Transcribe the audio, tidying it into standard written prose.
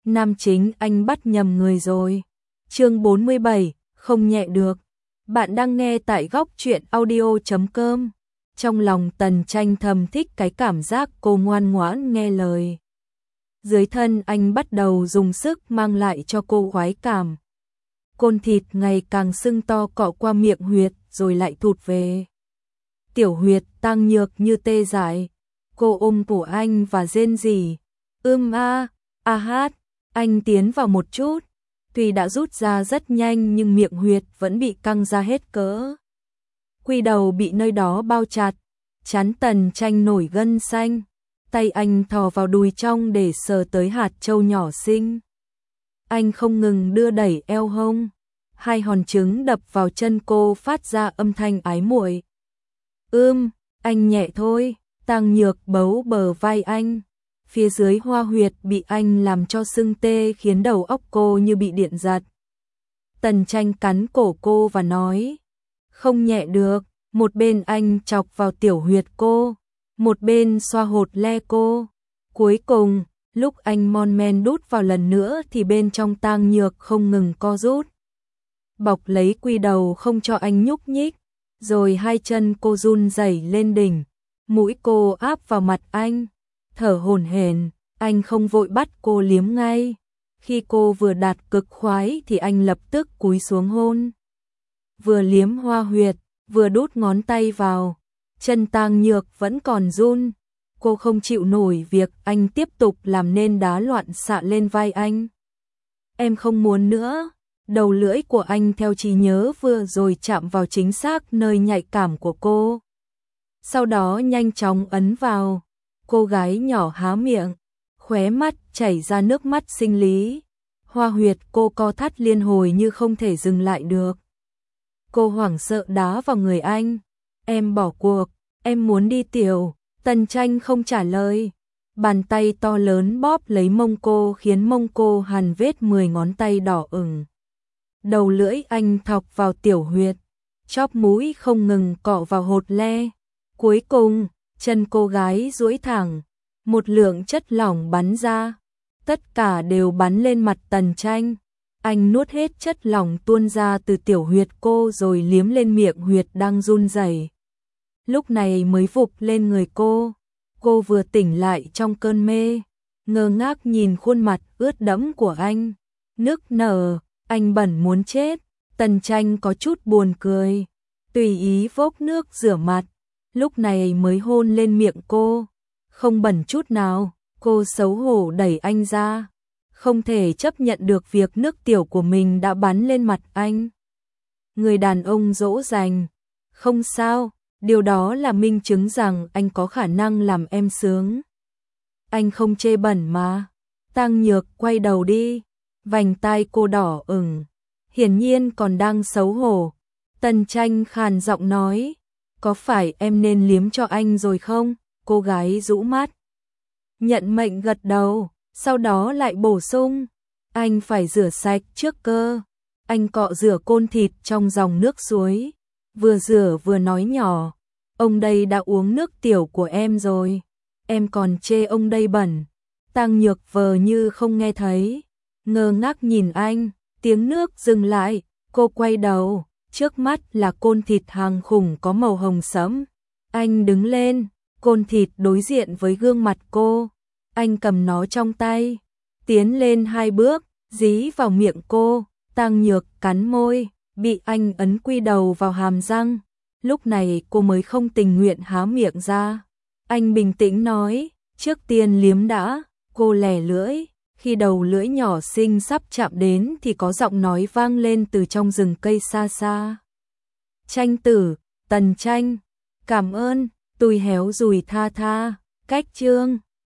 Nam chính anh bắt nhầm người rồi. Chương 47, không nhẹ được. Bạn đang nghe tại góc truyện audio.com. Trong lòng Tần Tranh thầm thích cái cảm giác cô ngoan ngoãn nghe lời. Dưới thân anh bắt đầu dùng sức mang lại cho cô khoái cảm. Côn thịt ngày càng sưng to cọ qua miệng huyệt rồi lại thụt về. Tiểu huyệt tăng nhược như tê dại. Cô ôm cổ anh và rên rỉ. A hát. Anh tiến vào một chút. Tuy đã rút ra rất nhanh nhưng miệng huyệt vẫn bị căng ra hết cỡ. Quy đầu bị nơi đó bao chặt. Trán Tần Tranh nổi gân xanh. Tay anh thò vào đùi trong để sờ tới hạt châu nhỏ xinh. Anh không ngừng đưa đẩy eo hông. Hai hòn trứng đập vào chân cô phát ra âm thanh ái muội. Anh nhẹ thôi. Tăng Nhược bấu bờ vai anh. Phía dưới hoa huyệt bị anh làm cho sưng tê khiến đầu óc cô như bị điện giật. Tần Tranh cắn cổ cô và nói. Không nhẹ được. Một bên anh chọc vào tiểu huyệt cô. Một bên xoa hột le cô. Cuối cùng, lúc anh mon men đút vào lần nữa thì bên trong Tang Nhược không ngừng co rút. Bọc lấy quy đầu không cho anh nhúc nhích. Rồi hai chân cô run rẩy lên đỉnh. Mũi cô áp vào mặt anh. Thở hổn hển, anh không vội bắt cô liếm ngay. Khi cô vừa đạt cực khoái thì anh lập tức cúi xuống hôn. Vừa liếm hoa huyệt, vừa đút ngón tay vào. Chân Tang Nhược vẫn còn run. Cô không chịu nổi việc anh tiếp tục làm nên đá loạn xạ lên vai anh. Em không muốn nữa. Đầu lưỡi của anh theo trí nhớ vừa rồi chạm vào chính xác nơi nhạy cảm của cô. Sau đó nhanh chóng ấn vào. Cô gái nhỏ há miệng, khóe mắt chảy ra nước mắt sinh lý. Hoa huyệt cô co thắt liên hồi như không thể dừng lại được. Cô hoảng sợ đá vào người anh. Em bỏ cuộc, em muốn đi tiểu. Tần Tranh không trả lời. Bàn tay to lớn bóp lấy mông cô khiến mông cô hằn vết 10 ngón tay đỏ ửng. Đầu lưỡi anh thọc vào tiểu huyệt. Chóp mũi không ngừng cọ vào hột le. Cuối cùng, chân cô gái duỗi thẳng, một lượng chất lỏng bắn ra, tất cả đều bắn lên mặt Tần Tranh. Anh nuốt hết chất lỏng tuôn ra từ tiểu huyệt cô rồi liếm lên miệng huyệt đang run rẩy. Lúc này mới vụp lên người cô. Cô vừa tỉnh lại trong cơn mê, ngơ ngác nhìn khuôn mặt ướt đẫm của anh, nức nở, anh bẩn muốn chết. Tần Tranh có chút buồn cười, tùy ý vốc nước rửa mặt. Lúc này mới hôn lên miệng cô. Không bẩn chút nào. Cô xấu hổ đẩy anh ra. Không thể chấp nhận được việc nước tiểu của mình đã bắn lên mặt anh. Người đàn ông dỗ dành. Không sao, điều đó là minh chứng rằng anh có khả năng làm em sướng. Anh không chê bẩn mà. Tang Nhược quay đầu đi. Vành tai cô đỏ ửng. Hiển nhiên còn đang xấu hổ. Tần Tranh khàn giọng nói. Có phải em nên liếm cho anh rồi không? Cô gái rũ mắt. Nhận mệnh gật đầu, sau đó lại bổ sung. Anh phải rửa sạch trước cơ. Anh cọ rửa côn thịt trong dòng nước suối. Vừa rửa vừa nói nhỏ. Ông đây đã uống nước tiểu của em rồi. Em còn chê ông đây bẩn. Tang Nhược vờ như không nghe thấy. Ngơ ngác nhìn anh. Tiếng nước dừng lại. Cô quay đầu. Trước mắt là côn thịt hàng khủng có màu hồng sẫm. Anh đứng lên, côn thịt đối diện với gương mặt cô. Anh cầm nó trong tay, tiến lên 2 bước, dí vào miệng cô. Tang Nhược cắn môi, bị anh ấn quy đầu vào hàm răng. Lúc này cô mới không tình nguyện há miệng ra. Anh bình tĩnh nói, trước tiên liếm đã. Cô lẻ lưỡi. Khi đầu lưỡi nhỏ xinh sắp chạm đến thì có giọng nói vang lên từ trong rừng cây xa xa. Tranh tử, Tần Tranh, cảm ơn, tui héo rùi tha tha, cách chương.